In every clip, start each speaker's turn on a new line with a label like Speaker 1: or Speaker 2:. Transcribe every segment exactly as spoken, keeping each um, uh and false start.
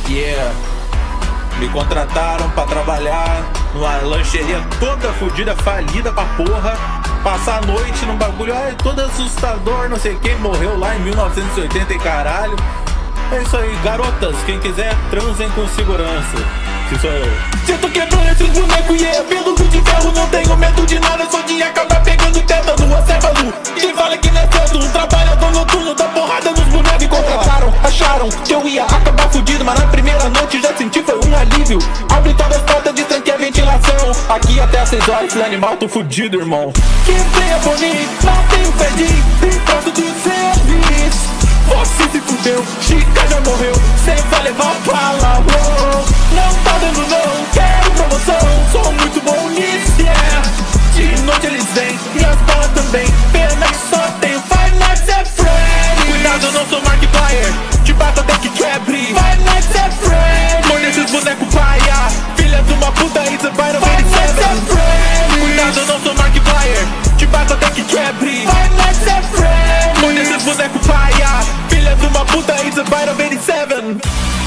Speaker 1: Yeah. Me contrataram pra trabalhar numa lancheria toda fodida, falida pra porra. Passar a noite num bagulho, ai, todo assustador, não sei quem morreu lá em mil novecentos e oitenta e caralho. É isso aí, garotas, quem quiser, transem com segurança. Se sou eu.
Speaker 2: Se eu tô quebrando esses bonecos e é pelo de ferro, não tenho medo de nada, só de acabar pegando tétano, acéfalo. Quem fala que não é certo, um trabalhador noturno dá porrada nos bonecos. Contrataram, acharam que eu ia acabar fudido, mas na primeira noite já senti foi um alívio. Abre todas as portas, destranquei a ventilação. Aqui até às seis horas, esse animal, tô fudido, irmão. Quebrei a bonita, não tenho fé de pronto do serviço. Você se fudeu, Chica já morreu, cê vai levar bala, oh. Não tá dando não, quero promoção, sou muito bom nisso, yeah. De noite eles vêm, e as balas também, pena que só tenho Five Nights at Freddy's. Cuidado, eu não sou Markiplier, te bato até que quebre. Five Nights at Freddy's. Morde esses bonecos paia, filha de uma puta, it's a Byron Five Nights at Freddy's. Cuidado, eu não sou Markiplier, te bato até que quebre. Five Nights at Freddy's. Morde esses bonecos paia, filha de uma puta, it's a Byron vinte e sete.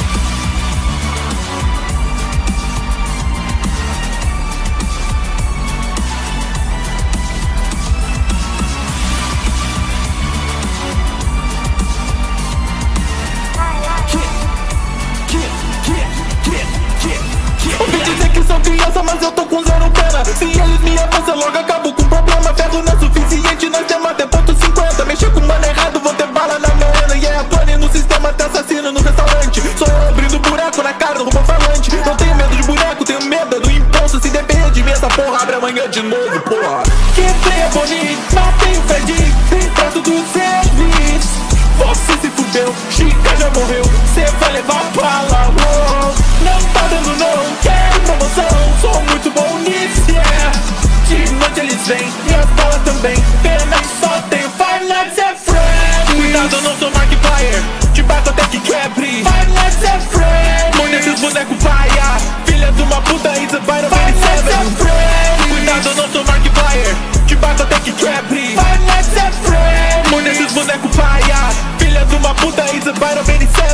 Speaker 2: Ouvi dizer que são criança, mas eu tô com zero pena. Se eles me avançam, logo acabo com problema. Ferro não é suficiente, nós temos até ponto cinquenta. Mexer com mano errado, vou ter bala na merda. E é a plane no sistema, até assassino no restaurante. Sou eu abrindo buraco na cara do robô falante. Não tenho medo de boneco, tenho medo do imposto. Se depender de mim, essa porra abre amanhã de novo, porra. Quebrei a bonita, não tenho fé de prato do serviço. Você se fudeu, Chica já morreu, cê vai levar bala, oh. Não tá dando não, quero promoção, sou muito bom nisso, yeah. De noite eles vêm, e as balas também, pena que só tenho Five Nights at Freddy's. Cuidado, eu não sou Markiplier, te bato até que quebre. Five Nights at Freddy's. Morde esses bonecos paia, filha de uma puta, it's a Byron vinte e sete. Cuidado, eu não sou Markiplier, te bato até que quebre. Five Nights at Freddy's. Morde esses bonecos paia, filha de uma puta, it's a Byron vinte e sete.